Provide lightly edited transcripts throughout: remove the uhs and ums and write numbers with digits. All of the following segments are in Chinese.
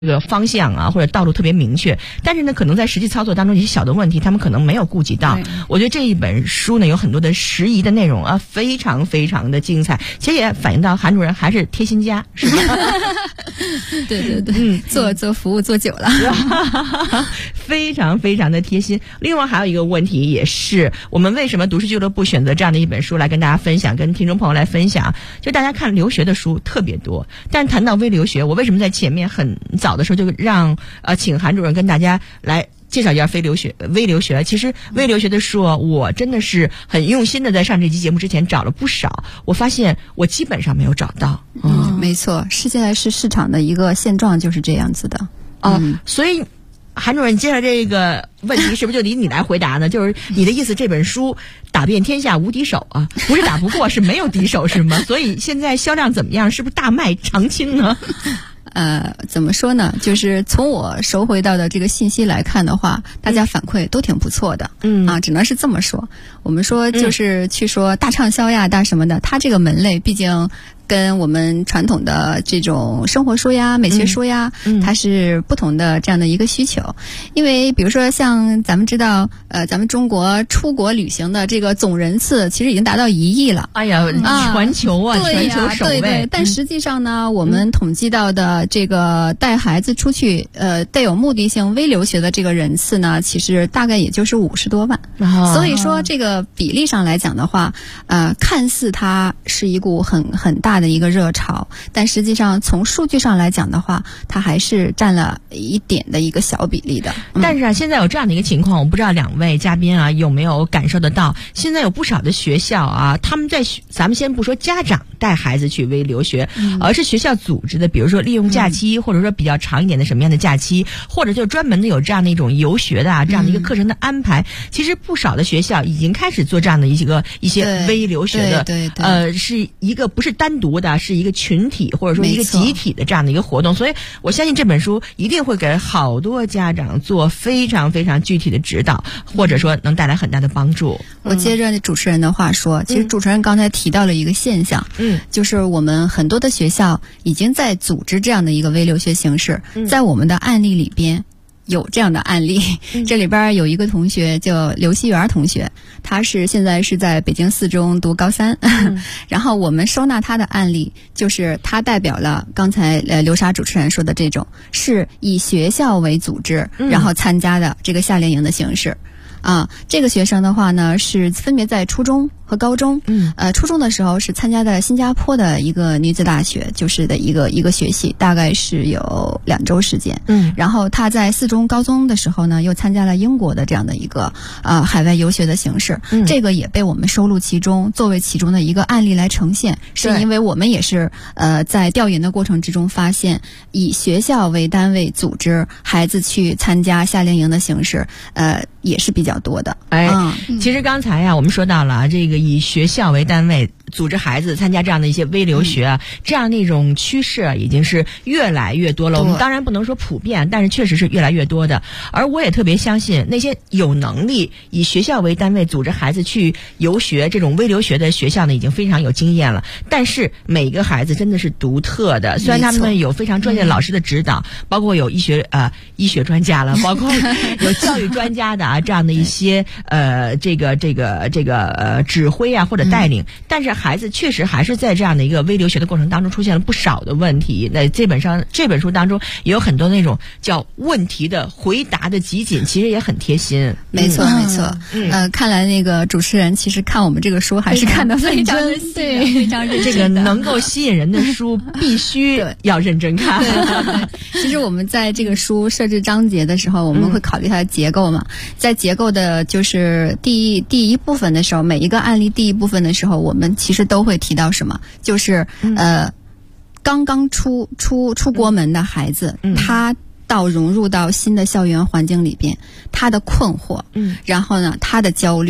这个方向啊或者道路特别明确，但是呢可能在实际操作当中一些小的问题他们可能没有顾及到。我觉得这一本书呢有很多的时宜的内容啊，非常非常的精彩，其实也反映到韩主任还是贴心家，是吧？ 对对对，做服务做久了非常非常的贴心。另外还有一个问题，也是我们为什么读书俱乐部选择这样的一本书来跟大家分享，跟听众朋友来分享，就大家看留学的书特别多，但谈到微留学，我为什么在前面很早的时候就让请韩主任跟大家来介绍一下微留学。其实微留学的书我真的是很用心的在上这期节目之前找了不少，我发现我基本上没有找到。 没错，现在是市场的一个现状就是这样子的。 所以韩主任接下来这个问题是不是就得你来回答呢？就是你的意思，这本书打遍天下无敌手啊，不是打不过，是没有敌手是吗？所以现在销量怎么样？是不是大卖长青呢？ 怎么说呢？就是从我收回到的这个信息来看的话，大家反馈都挺不错的。只能是这么说。我们说就是去说大畅销呀、大什么的，它这个门类毕竟跟我们传统的这种生活书呀、美学书呀，它是不同的这样的一个需求。因为比如说像咱们知道，咱们中国出国旅行的这个总人次其实已经达到1亿了。 哎呀，全球啊， 对呀， 全球首位。 对。但实际上呢，我们统计到的这个带孩子出去带有目的性微留学的这个人次呢，其实大概也就是50多万。所以说这个比例上来讲的话，看似它是一股很大的一个热潮，但实际上从数据上来讲的话，它还是占了一点的一个小比例的。 但是现在有这样的一个情况，我不知道两位嘉宾啊有没有感受得到，现在有不少的学校啊，他们在咱们先不说家长带孩子去微留学，而是学校组织的，比如说利用假期，或者说比较长一点的什么样的假期，或者就专门的有这样的一种游学的这样的一个课程的安排。其实不少的学校已经开始做这样的一些微留学的， 对， 是一个不是单独的，是一个群体或者说一个集体的这样的一个活动。所以我相信这本书一定会给好多家长做非常非常具体的指导，或者说能带来很大的帮助。 我接着主持人的话说，其实主持人刚才提到了一个现象，就是我们很多的学校已经在组织这样的一个微留学形式，在我们的案例里边有这样的案例。这里边有一个同学叫刘希元同学，他现在是在北京4中读高3，然后我们收纳他的案例，就是他代表了刚才刘莎主持人说的这种是以学校为组织然后参加的这个夏令营的形式。这个学生的话呢，是分别在初中和高中。初中的时候是参加的新加坡的一个女子大学，就是的一个学习，大概是有2周时间。然后他在4中高中的时候呢，又参加了英国的这样的一个海外游学的形式。这个也被我们收录其中，作为其中的一个案例来呈现，是因为我们也是在调研的过程之中发现，以学校为单位组织孩子去参加夏令营的形式，也是比较多的。 其实刚才我们说到了这个以学校为单位组织孩子参加这样的一些微留学这样的一种趋势已经是越来越多了。我们当然不能说普遍，但是确实是越来越多的。而我也特别相信那些有能力以学校为单位组织孩子去游学这种微留学的学校呢，已经非常有经验了。但是每个孩子真的是独特的，虽然他们有非常专业的老师的指导，包括有医学专家了，包括有教育专家的这样的一些这个指挥或者带领，但是孩子确实还是在这样的一个微留学的过程当中出现了不少的问题。那这本书当中也有很多那种叫问题的回答的集锦，其实也很贴心。 没错。看来那个主持人其实看我们这个书还是看得非常的细，非常认真。 这个能够吸引人的书必须要认真看。 对。其实我们在这个书设置章节的时候，我们会考虑它的结构嘛。在结构的就是第一部分的时候，每一个案例第一部分的时候，我们其实都会提到什么，就是刚刚出国门的孩子，他到融入到新的校园环境里边，他的困惑，然后呢他的焦虑，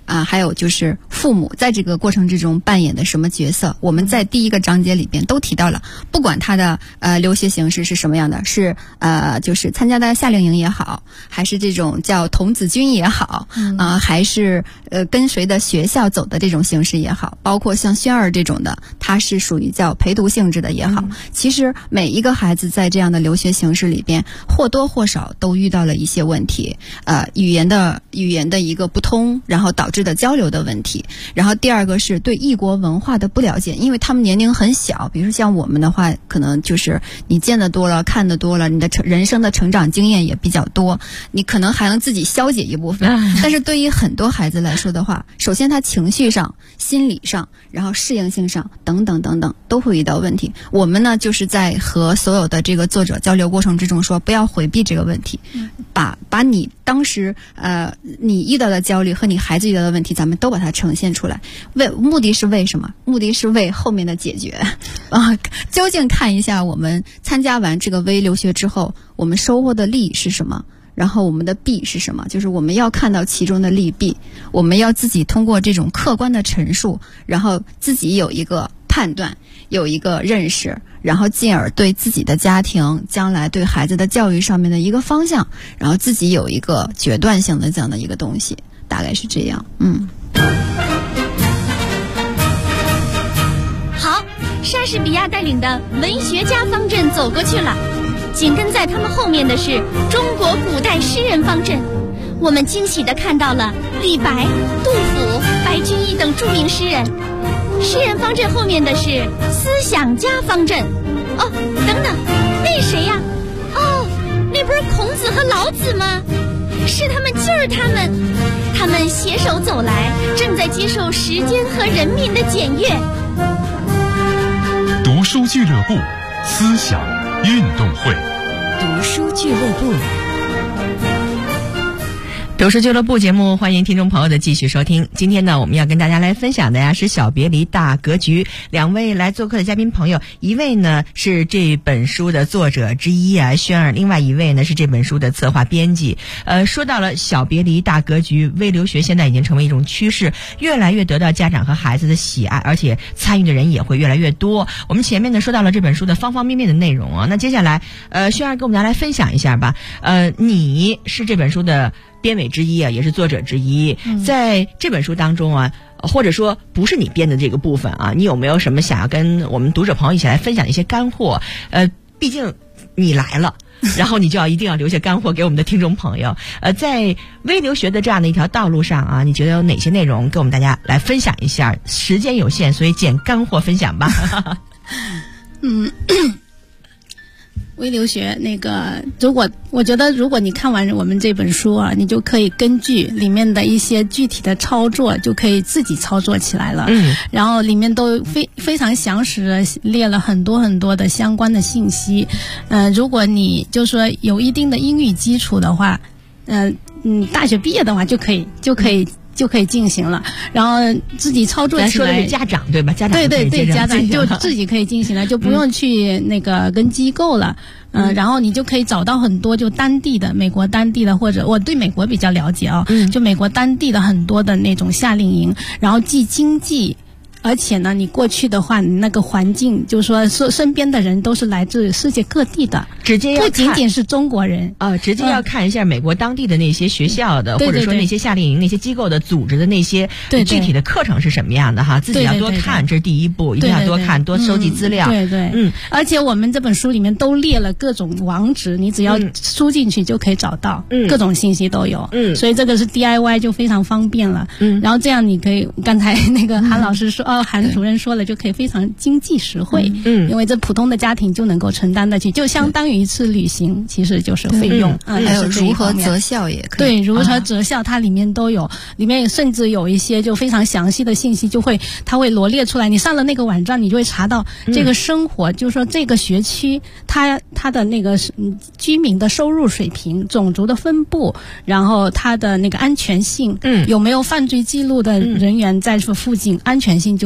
还有就是父母在这个过程之中扮演的什么角色，我们在第一个章节里边都提到了。不管他的留学形式是什么样的，是就是参加的夏令营也好，还是这种叫童子军也好，还是跟随的学校走的这种形式也好，包括像轩儿这种的，它是属于叫陪读性质的也好，其实每一个孩子在这样的留学形式里边，或多或少都遇到了一些问题，语言的一个不通，然后导致的交流的问题。然后第二个是对异国文化的不了解，因为他们年龄很小，比如说像我们的话，可能就是你见得多了，看得多了，你的人生的成长经验也比较多，你可能还能自己消解一部分。但是对于很多孩子来说的话，首先他情绪上、心理上，然后适应性上等等等等都会遇到问题。我们呢就是在和所有的这个作者交流过程之中说，不要回避这个问题，把你当时你遇到的焦虑和你孩子遇到的问题，咱们都把它呈现出来。目的是为什么？目的是为后面的解决究竟看一下我们参加完这个微留学之后，我们收获的利是什么，然后我们的弊是什么，就是我们要看到其中的利弊，我们要自己通过这种客观的陈述，然后自己有一个判断，有一个认识，然后进而对自己的家庭将来对孩子的教育上面的一个方向，然后自己有一个决断性的这样的一个东西，大概是这样。 好，莎士比亚带领的文学家方阵走过去了，紧跟在他们后面的是中国古代诗人方阵。我们惊喜地看到了李白、杜甫、白居易等著名诗人。诗人方阵后面的是思想家方阵。等等，那谁呀？那不是孔子和老子吗？是他们，就是他们携手走来，正在接受时间和人民的检阅。 读书俱乐部思想运动会。 读书俱乐部。读书俱乐部节目，欢迎听众朋友的继续收听。今天呢，我们要跟大家来分享的是小别离大格局。两位来做客的嘉宾朋友，一位呢是这本书的作者之一轩儿，另外一位呢是这本书的策划编辑。说到了小别离大格局，微留学现在已经成为一种趋势，越来越得到家长和孩子的喜爱，而且参与的人也会越来越多。我们前面呢说到了这本书的方方面面的内容那接下来轩儿跟我们来分享一下吧。你是这本书的编委之一也是作者之一，在这本书当中或者说不是你编的这个部分你有没有什么想要跟我们读者朋友一起来分享的一些干货？毕竟你来了，然后你就一定要留下干货给我们的听众朋友。在微留学的这样的一条道路上你觉得有哪些内容跟我们大家来分享一下？时间有限，所以捡干货分享吧。 微留学我觉得如果你看完我们这本书你就可以根据里面的一些具体的操作，就可以自己操作起来了。然后里面都非常详实的列了很多很多的相关的信息。如果你就说有一定的英语基础的话，大学毕业的话就可以进行了，然后自己操作起来。咱说的是家长对吧？家长对，家长就自己可以进行了，就不用去跟机构了。然后你就可以找到很多就当地的美国当地的，或者我对美国比较了解就美国当地的很多的那种夏令营，然后既经济。而且呢，你过去的话，你那个环境，就是说身边的人都是来自世界各地的， 直接要不仅仅是中国人直接要看一下美国当地的那些学校的，或者说那些夏令营、那些机构的组织的那些具体的课程是什么样的自己要多看，这是第一步，一定要多看，多收集资料。 而且我们这本书里面都列了各种网址，你只要输进去就可以找到，各种信息都有。所以这个是 DIY 就非常方便了。然后这样你可以，刚才韩老师说韩主任说了，就可以非常经济实惠。因为这普通的家庭就能够承担得起，就相当于一次旅行，其实就是费用。 还有如何择校也可以。 对，如何择校它里面都有，里面甚至有一些就非常详细的信息，它会罗列出来。你上了那个网站，你就会查到这个生活，就是说这个学区它的那个居民的收入水平、种族的分布，然后它的那个安全性，有没有犯罪记录的人员在附近，安全性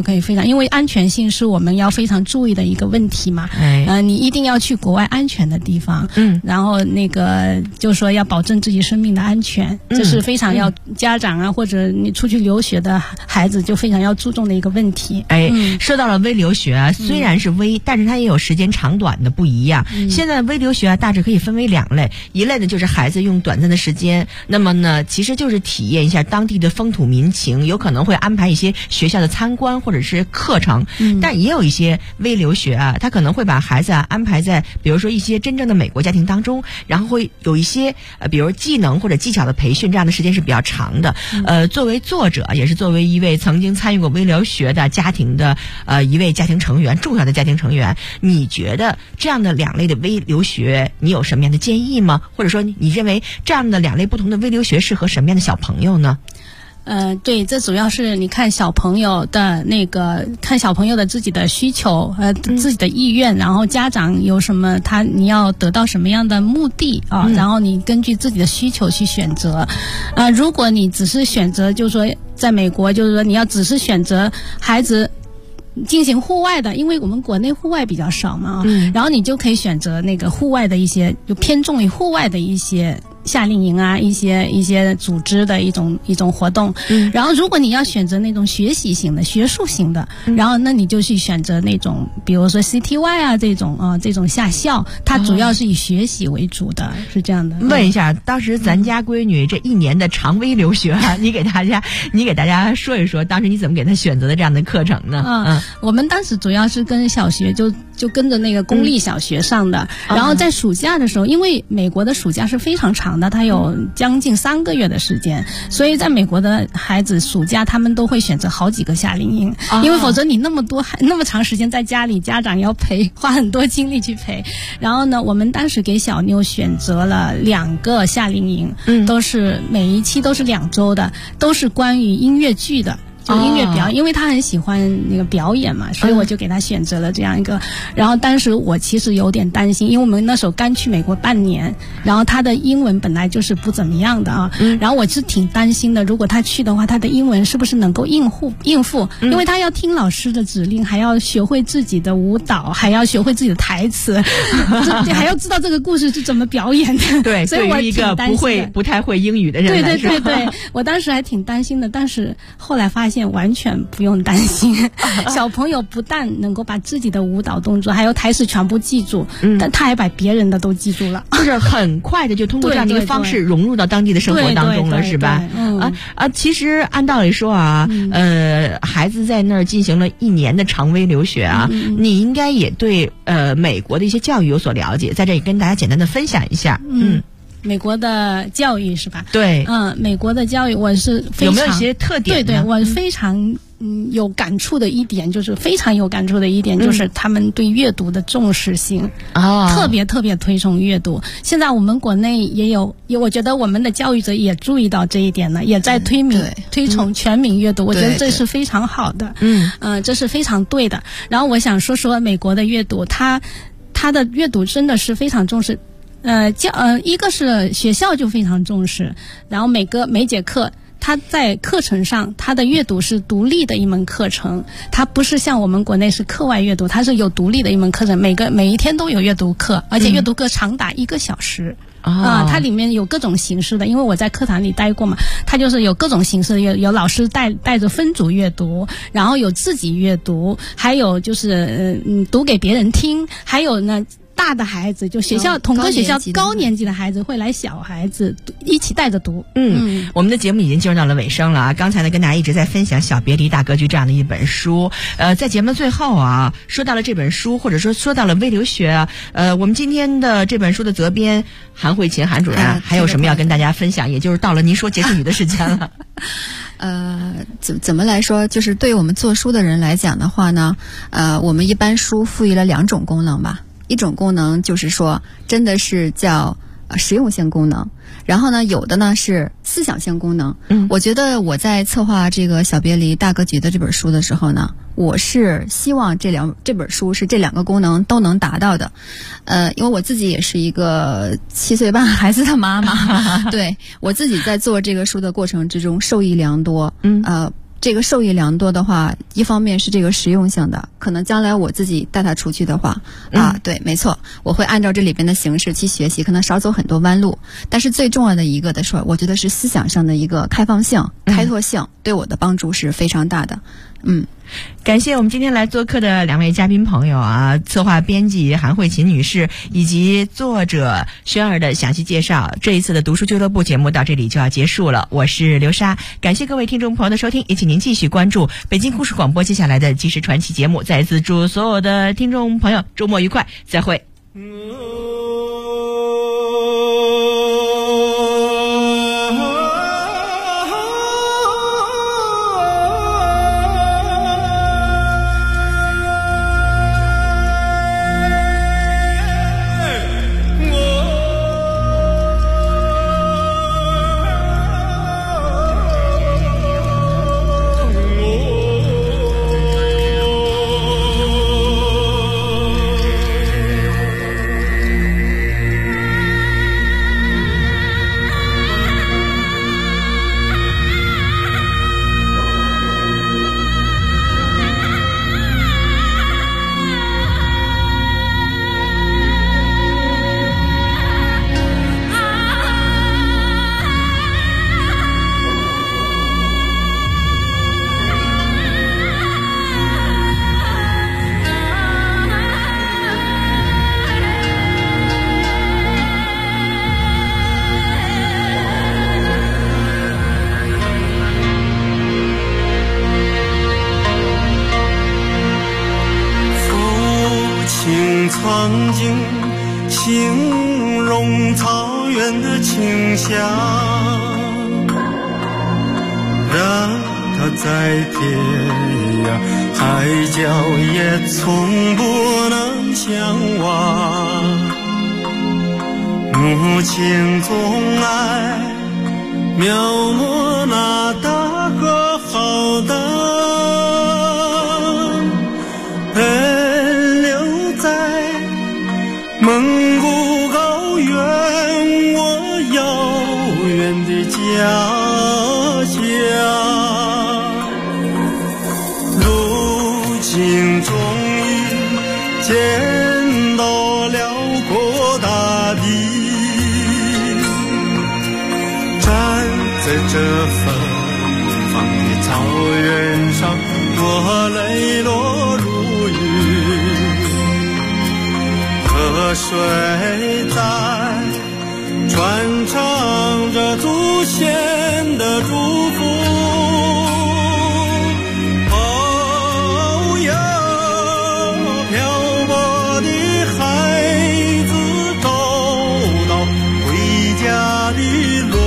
就可以非常，因为安全性是我们要非常注意的一个问题嘛。你一定要去国外安全的地方，然后那个就是说要保证自己生命的安全，这是非常要家长啊或者你出去留学的孩子就非常要注重的一个问题。 说到了微留学啊，虽然是微，但是它也有时间长短的不一样。现在微留学啊，大致可以分为2类，一类呢就是孩子用短暂的时间，那么呢其实就是体验一下当地的风土民情，有可能会安排一些学校的参观或者是课程。但也有一些微留学啊，他可能会把孩子安排在比如说一些真正的美国家庭当中，然后会有一些比如技能或者技巧的培训，这样的时间是比较长的。作为作者，也是作为一位曾经参与过微留学的家庭的一位家庭成员，重要的家庭成员，你觉得这样的2类的微留学你有什么样的建议吗？或者说你认为这样的2类不同的微留学适合什么样的小朋友呢？ 对，这主要是你看小朋友的看小朋友的自己的需求自己的意愿，然后家长有什么你要得到什么样的目的啊，然后你根据自己的需求去选择。如果你只是选择就是说在美国就是说你要只是选择孩子进行户外的，因为我们国内户外比较少嘛，然后你就可以选择那个户外的一些，就偏重于户外的一些夏令营啊，一些组织的一种活动。然后如果你要选择那种学习型的、学术型的，然后那你就去选择那种，比如说 CTY 啊这种夏校，它主要是以学习为主的，是这样的。 问一下，当时咱家闺女这1年的长微留学你给大家说一说，当时你怎么给她选择的这样的课程呢？ 我们当时主要是跟小学就跟着那个公立小学上的，然后在暑假的时候，因为美国的暑假是非常长的，它有将近3个月的时间，所以在美国的孩子暑假他们都会选择好几个夏令营，因为否则你那么长时间在家里，家长要花很多精力去陪。然后呢，我们当时给小妞选择了2个夏令营，都是每一期都是2周的，都是关于音乐剧的。就音乐表演，因为他很喜欢那个表演嘛，所以我就给他选择了这样一个。然后当时我其实有点担心，因为我们那时候刚去美国半年，然后他的英文本来就是不怎么样的啊，然后我是挺担心的，如果他去的话，他的英文是不是能够应付？因为他要听老师的指令，还要学会自己的舞蹈，还要学会自己的台词，还要知道这个故事是怎么表演的。 对， 所以我对于一个不太会英语的人来说， 对，我当时还挺担心的，但是后来发现完全不用担心。小朋友不但能够把自己的舞蹈动作还有台词全部记住，但他还把别人的都记住了， 就是很快的就通过这样的一个方式融入到当地的生活当中了，是吧？其实按道理说啊，孩子在那儿进行了1年的长微留学啊，你应该也对美国的一些教育有所了解，在这里跟大家简单的分享一下。 美国的教育是吧？ 对， 美国的教育我是非常有没有一些特点呢？ 对，我非常有感触的一点，就是非常有感触的一点，就是他们对阅读的重视性特别推崇阅读。现在我们国内也有，我觉得我们的教育者也注意到这一点了，也在推崇全民阅读。我觉得这是非常好的，这是非常对的。然后我想说说美国的阅读，他的阅读真的是非常重视。一个是学校就非常重视，然后每节课他在课程上，他的阅读是独立的一门课程，它不是像我们国内是课外阅读，它是有独立的一门课程，每一天都有阅读课，而且阅读课长达1个小时。它里面有各种形式的，因为我在课堂里待过嘛，它就是有各种形式的，有老师带着分组阅读，然后有自己阅读，还有就是读给别人听，还有呢大的孩子，就同个学校高年级的孩子会来小孩子一起带着读。 我们的节目已经进入到了尾声了啊！刚才呢跟大家一直在分享《小别离大格局》这样的一本书。在节目最后啊，说到了这本书，或者说到了微留学啊，我们今天的这本书的责编韩慧琴韩主任还有什么要跟大家分享？也就是到了您说结束语的时间了。 怎么来说？就是对于我们做书的人来讲的话呢，我们一般书赋予了2种功能吧。一种功能就是说真的是叫实用性功能，然后呢有的呢是思想性功能。我觉得我在策划这个小别离大格局的这本书的时候呢，我是希望这本书是这2个功能都能达到的。因为我自己也是一个7岁半孩子的妈妈，对，我自己在做这个书的过程之中受益良多。 这个受益良多的话，一方面是这个实用性的，可能将来我自己带他出去的话，对，没错，我会按照这里边的形式去学习，可能少走很多弯路。但是最重要的一个的说，我觉得是思想上的一个开放性、开拓性，对我的帮助是非常大的。 感谢我们今天来做客的2位嘉宾朋友啊，策划编辑韩慧琴女士以及作者轩儿的详细介绍。这一次的读书俱乐部节目到这里就要结束了，我是刘莎，感谢各位听众朋友的收听，也请您继续关注北京故事广播接下来的纪实传奇节目。再次祝所有的听众朋友周末愉快，再会。 曾经形容草原的清香，让它在天涯海角也从不能相忘。母亲总爱描摹那大河浩荡，奔流在蒙古高原，我遥远的家乡。如今终于见到辽阔大地，站在这芬芳的草原上，我泪落如雨。河水在传唱着祖先的祝福，哦哟，漂泊的孩子走到回家的路。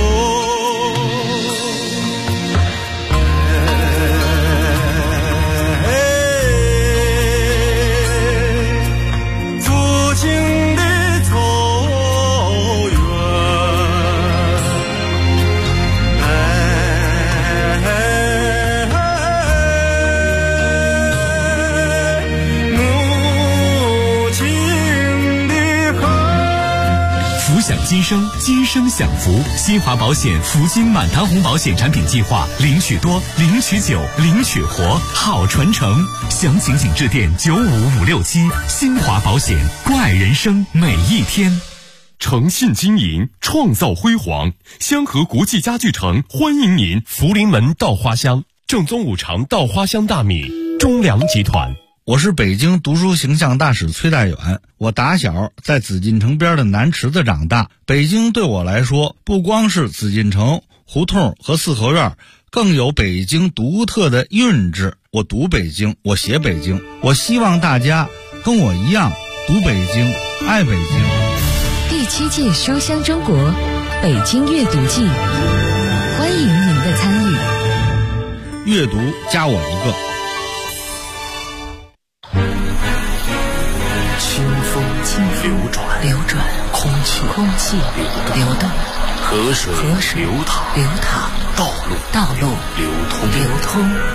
今生，今生享福。新华保险福金满堂红保险产品计划，领取多，领取久，领取活，好传承。详情请致电95567。新华保险，关爱人生每一天。 诚信经营，创造辉煌。香河国际家具城欢迎您。福临门稻花香，正宗五常稻花香大米，中粮集团。 我是北京读书形象大使崔大远，我打小在紫禁城边的南池子长大。北京对我来说，不光是紫禁城、胡同和四合院，更有北京独特的韵致。我读北京，我写北京，我希望大家跟我一样读北京，爱北京。 第7届书香中国北京阅读季，欢迎您的参与。 阅读加我一个。 流转，空气流动， 河水流淌， 道路流通。